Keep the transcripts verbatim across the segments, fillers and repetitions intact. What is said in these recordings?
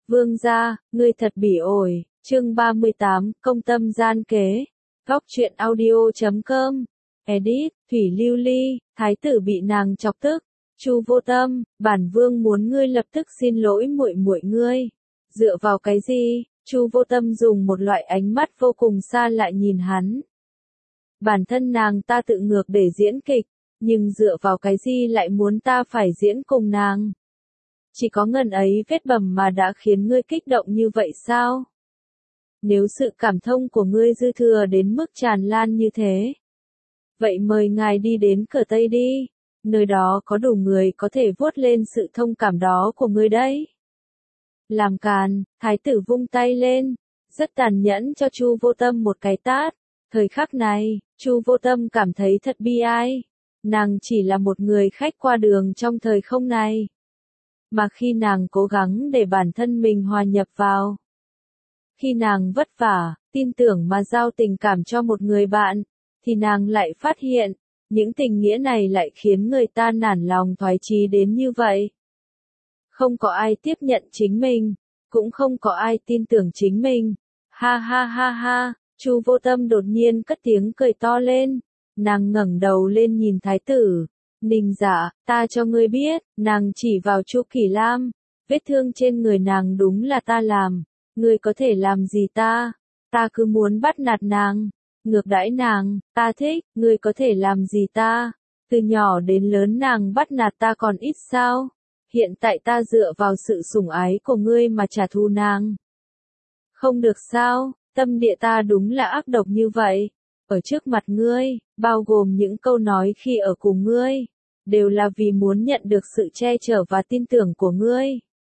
Vương gia, ngươi thật bỉ ổi. Chương ba mươi tám, công tâm gian kế. Góc truyện audio chấm com. Edit, Thủy Lưu Ly, thái tử bị nàng chọc tức. Chu Vô Tâm, bản vương muốn ngươi lập tức xin lỗi muội muội ngươi. Dựa vào cái gì? Chu Vô Tâm dùng một loại ánh mắt vô cùng xa lạ nhìn hắn. Bản thân nàng ta tự ngược để diễn kịch, nhưng dựa vào cái gì lại muốn ta phải diễn cùng nàng? Chỉ có ngần ấy vết bầm mà đã khiến ngươi kích động như vậy sao? Nếu sự cảm thông của ngươi dư thừa đến mức tràn lan như thế, vậy mời ngài đi đến cửa Tây đi, nơi đó có đủ người có thể vuốt lên sự thông cảm đó của ngươi đấy. Làm càn, thái tử vung tay lên, rất tàn nhẫn cho Chu Vô Tâm một cái tát. Thời khắc này, Chu Vô Tâm cảm thấy thật bi ai. Nàng chỉ là một người khách qua đường trong thời không này. Mà khi nàng cố gắng để bản thân mình hòa nhập vào, khi nàng vất vả, tin tưởng mà giao tình cảm cho một người bạn, thì nàng lại phát hiện, những tình nghĩa này lại khiến người ta nản lòng thoái chí đến như vậy. Không có ai tiếp nhận chính mình, cũng không có ai tin tưởng chính mình. Ha ha ha ha, Chu Vô Tâm đột nhiên cất tiếng cười to lên, nàng ngẩng đầu lên nhìn thái tử. Ninh Dạ, ta cho ngươi biết, nàng chỉ vào Chu Kỳ Lam, vết thương trên người nàng đúng là ta làm, ngươi có thể làm gì ta? Ta cứ muốn bắt nạt nàng, ngược đãi nàng, ta thích, ngươi có thể làm gì ta? Từ nhỏ đến lớn nàng bắt nạt ta còn ít sao? Hiện tại ta dựa vào sự sủng ái của ngươi mà trả thù nàng. Không được sao, tâm địa ta đúng là ác độc như vậy. Ở trước mặt ngươi, bao gồm những câu nói khi ở cùng ngươi, đều là vì muốn nhận được sự che chở và tin tưởng của ngươi.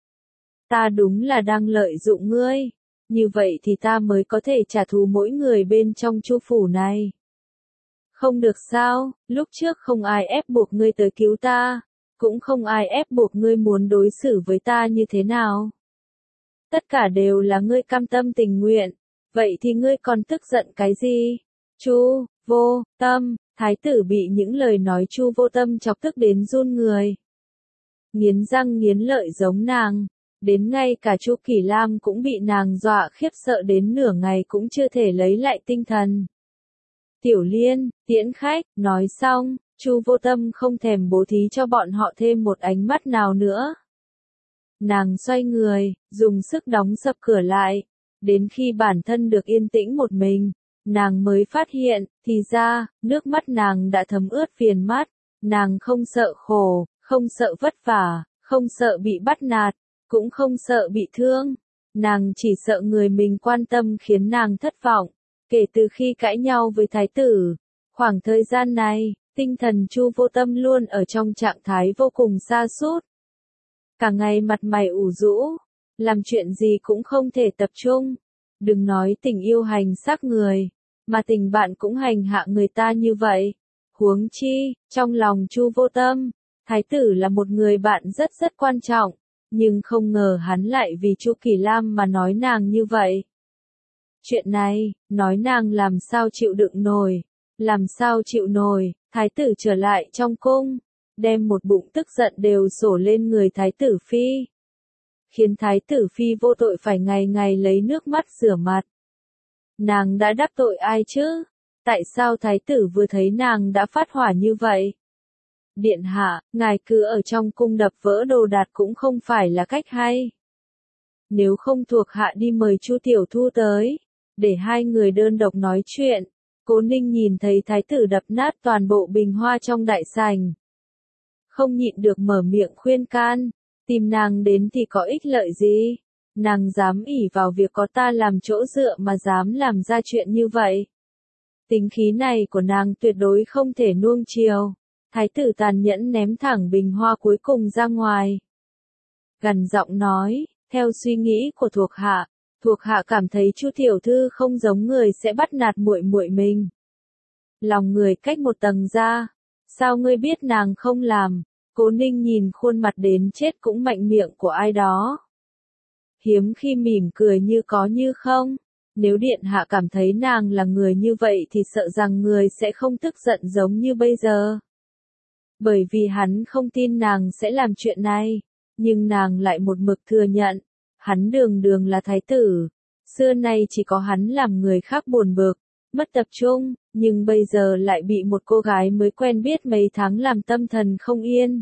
Ta đúng là đang lợi dụng ngươi, như vậy thì ta mới có thể trả thù mỗi người bên trong Chu phủ này. Không được sao, lúc trước không ai ép buộc ngươi tới cứu ta, cũng không ai ép buộc ngươi muốn đối xử với ta như thế nào. Tất cả đều là ngươi cam tâm tình nguyện, vậy thì ngươi còn tức giận cái gì? Chu Vô Tâm, thái tử bị những lời nói Chu Vô Tâm chọc tức đến run người. Nghiến răng nghiến lợi giống nàng, đến ngay cả Chu Kỳ Lam cũng bị nàng dọa khiếp sợ đến nửa ngày cũng chưa thể lấy lại tinh thần. Tiểu Liên, tiễn khách, nói xong, Chu Vô Tâm không thèm bố thí cho bọn họ thêm một ánh mắt nào nữa. Nàng xoay người, dùng sức đóng sập cửa lại, đến khi bản thân được yên tĩnh một mình, nàng mới phát hiện, thì ra, nước mắt nàng đã thấm ướt viền mắt, nàng không sợ khổ, không sợ vất vả, không sợ bị bắt nạt, cũng không sợ bị thương, nàng chỉ sợ người mình quan tâm khiến nàng thất vọng. Kể từ khi cãi nhau với thái tử, khoảng thời gian này, tinh thần Chu Vô Tâm luôn ở trong trạng thái vô cùng sa sút. Cả ngày mặt mày ủ rũ, làm chuyện gì cũng không thể tập trung. Đừng nói tình yêu hành xác người, mà tình bạn cũng hành hạ người ta như vậy. Huống chi, trong lòng Chu Vô Tâm, thái tử là một người bạn rất rất quan trọng, nhưng không ngờ hắn lại vì Chu Kỳ Lam mà nói nàng như vậy. Chuyện này, nói nàng làm sao chịu đựng nổi, làm sao chịu nổi, thái tử trở lại trong cung, đem một bụng tức giận đều sổ lên người thái tử phi. Khiến thái tử phi vô tội phải ngày ngày lấy nước mắt rửa mặt. Nàng đã đắc tội ai chứ? Tại sao thái tử vừa thấy nàng đã phát hỏa như vậy? Điện hạ, ngài cứ ở trong cung đập vỡ đồ đạc cũng không phải là cách hay. Nếu không thuộc hạ đi mời Chu tiểu thư tới, để hai người đơn độc nói chuyện. Cố Ninh nhìn thấy thái tử đập nát toàn bộ bình hoa trong đại sảnh, không nhịn được mở miệng khuyên can. Tìm nàng đến thì có ích lợi gì? Nàng dám ỷ vào việc có ta làm chỗ dựa mà dám làm ra chuyện như vậy. Tính khí này của nàng tuyệt đối không thể nuông chiều. Thái tử tàn nhẫn ném thẳng bình hoa cuối cùng ra ngoài. Gằn giọng nói, theo suy nghĩ của thuộc hạ, thuộc hạ cảm thấy Chu tiểu thư không giống người sẽ bắt nạt muội muội mình. Lòng người cách một tầng ra, sao ngươi biết nàng không làm? Cố Ninh nhìn khuôn mặt đến chết cũng mạnh miệng của ai đó. Hiếm khi mỉm cười như có như không. Nếu điện hạ cảm thấy nàng là người như vậy thì sợ rằng người sẽ không tức giận giống như bây giờ. Bởi vì hắn không tin nàng sẽ làm chuyện này, nhưng nàng lại một mực thừa nhận. Hắn đường đường là thái tử, xưa nay chỉ có hắn làm người khác buồn bực, mất tập trung, nhưng bây giờ lại bị một cô gái mới quen biết mấy tháng làm tâm thần không yên.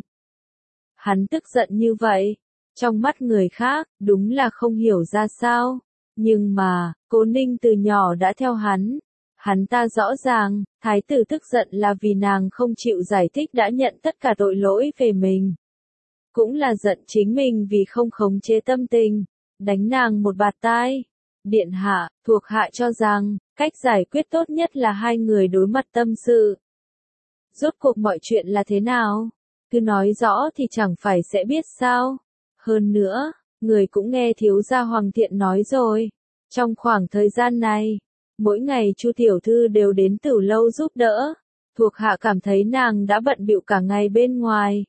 Hắn tức giận như vậy, trong mắt người khác, đúng là không hiểu ra sao. Nhưng mà, Cố Ninh từ nhỏ đã theo hắn. Hắn ta rõ ràng, thái tử tức giận là vì nàng không chịu giải thích đã nhận tất cả tội lỗi về mình. Cũng là giận chính mình vì không khống chế tâm tình, đánh nàng một bạt tai. Điện hạ, thuộc hạ cho rằng, cách giải quyết tốt nhất là hai người đối mặt tâm sự. Rốt cuộc mọi chuyện là thế nào? Cứ nói rõ thì chẳng phải sẽ biết sao. Hơn nữa, người cũng nghe thiếu gia Hoàng Thiện nói rồi. Trong khoảng thời gian này, mỗi ngày Chu tiểu thư đều đến Tử lâu giúp đỡ. Thuộc hạ cảm thấy nàng đã bận bịu cả ngày bên ngoài.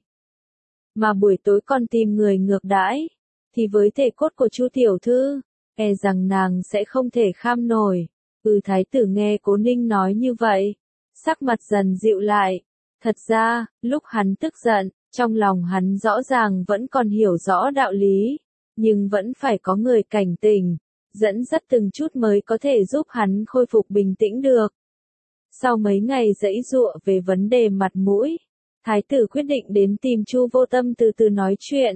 Mà buổi tối còn tìm người ngược đãi. Thì với thể cốt của Chu tiểu thư, e rằng nàng sẽ không thể kham nổi. Ừ, thái tử nghe Cố Ninh nói như vậy, sắc mặt dần dịu lại. Thật ra, lúc hắn tức giận, trong lòng hắn rõ ràng vẫn còn hiểu rõ đạo lý, nhưng vẫn phải có người cảnh tỉnh, dẫn dắt từng chút mới có thể giúp hắn khôi phục bình tĩnh được. Sau mấy ngày giãy giụa về vấn đề mặt mũi, thái tử quyết định đến tìm Chu Vô Tâm từ từ nói chuyện.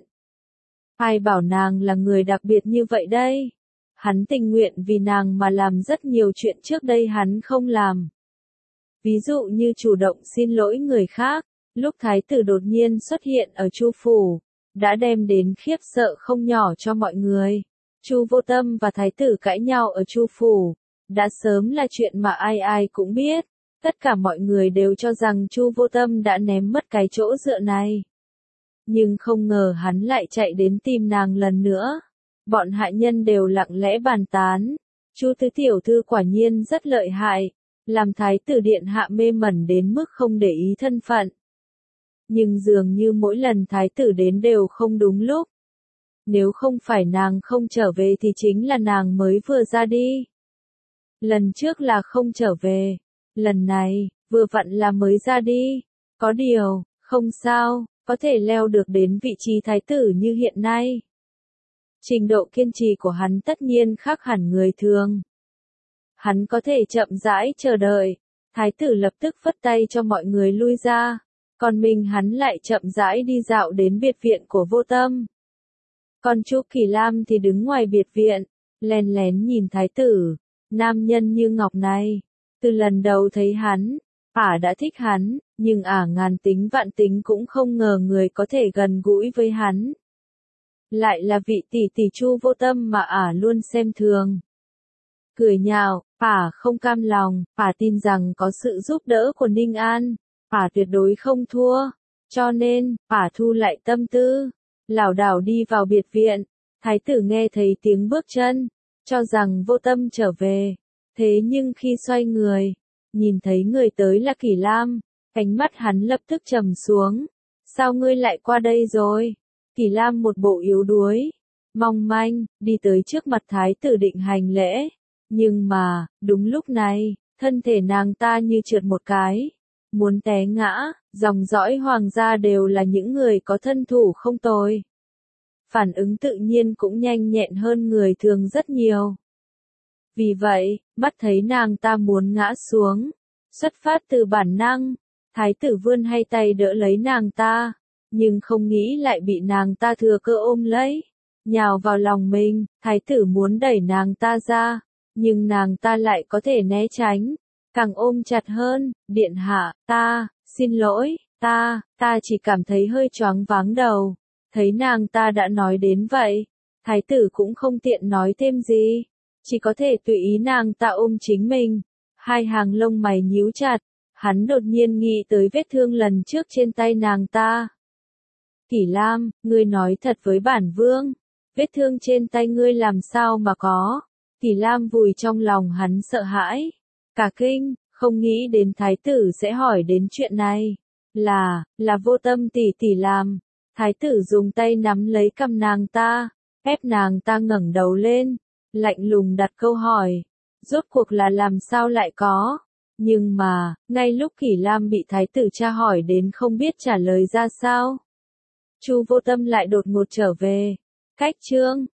Ai bảo nàng là người đặc biệt như vậy đây? Hắn tình nguyện vì nàng mà làm rất nhiều chuyện trước đây hắn không làm. Ví dụ như chủ động xin lỗi người khác, lúc thái tử đột nhiên xuất hiện ở Chu phủ, đã đem đến khiếp sợ không nhỏ cho mọi người. Chu Vô Tâm và thái tử cãi nhau ở Chu phủ, đã sớm là chuyện mà ai ai cũng biết. Tất cả mọi người đều cho rằng Chu Vô Tâm đã ném mất cái chỗ dựa này. Nhưng không ngờ hắn lại chạy đến tìm nàng lần nữa. Bọn hạ nhân đều lặng lẽ bàn tán. Chu tứ tiểu thư quả nhiên rất lợi hại, làm thái tử điện hạ mê mẩn đến mức không để ý thân phận. Nhưng dường như mỗi lần thái tử đến đều không đúng lúc. Nếu không phải nàng không trở về thì chính là nàng mới vừa ra đi. Lần trước là không trở về, lần này, vừa vặn là mới ra đi. Có điều, không sao, có thể leo được đến vị trí thái tử như hiện nay. Trình độ kiên trì của hắn tất nhiên khác hẳn người thường. Hắn có thể chậm rãi chờ đợi, thái tử lập tức phất tay cho mọi người lui ra, còn mình hắn lại chậm rãi đi dạo đến biệt viện của Vô Tâm. Còn Chu Kỳ Lam thì đứng ngoài biệt viện, lén lén nhìn thái tử, nam nhân như ngọc này. Từ lần đầu thấy hắn, ả đã thích hắn, nhưng ả ngàn tính vạn tính cũng không ngờ người có thể gần gũi với hắn. Lại là vị tỷ tỷ Chu Vô Tâm mà ả luôn xem thường. Cười nhạo, ả không cam lòng, ả tin rằng có sự giúp đỡ của Ninh An, ả tuyệt đối không thua. Cho nên, ả thu lại tâm tư, lảo đảo đi vào biệt viện. Thái tử nghe thấy tiếng bước chân, cho rằng Vô Tâm trở về. Thế nhưng khi xoay người, nhìn thấy người tới là Kỳ Lam, ánh mắt hắn lập tức trầm xuống. Sao ngươi lại qua đây rồi? Kỳ Lam một bộ yếu đuối, mong manh, đi tới trước mặt thái tử định hành lễ. Nhưng mà, đúng lúc này, thân thể nàng ta như trượt một cái, muốn té ngã. Dòng dõi hoàng gia đều là những người có thân thủ không tồi. Phản ứng tự nhiên cũng nhanh nhẹn hơn người thường rất nhiều. Vì vậy, mắt thấy nàng ta muốn ngã xuống, xuất phát từ bản năng, thái tử vươn hai tay đỡ lấy nàng ta, nhưng không nghĩ lại bị nàng ta thừa cơ ôm lấy, nhào vào lòng mình. Thái tử muốn đẩy nàng ta ra, nhưng nàng ta lại có thể né tránh, càng ôm chặt hơn. Điện hạ, ta, xin lỗi, ta, ta chỉ cảm thấy hơi choáng váng đầu. Thấy nàng ta đã nói đến vậy, thái tử cũng không tiện nói thêm gì, chỉ có thể tùy ý nàng ta ôm chính mình. Hai hàng lông mày nhíu chặt, hắn đột nhiên nghĩ tới vết thương lần trước trên tay nàng ta. Kỳ Lam, ngươi nói thật với bản vương, vết thương trên tay ngươi làm sao mà có? Kỳ Lam vùi trong lòng hắn sợ hãi, cả kinh, không nghĩ đến thái tử sẽ hỏi đến chuyện này. Là, là Vô Tâm tỷ tỷ làm. Thái tử dùng tay nắm lấy cằm nàng ta, ép nàng ta ngẩng đầu lên, lạnh lùng đặt câu hỏi. Rốt cuộc là làm sao lại có? Nhưng mà, ngay lúc Kỳ Lam bị thái tử tra hỏi đến không biết trả lời ra sao, Chu Vô Tâm lại đột ngột trở về. Cách chương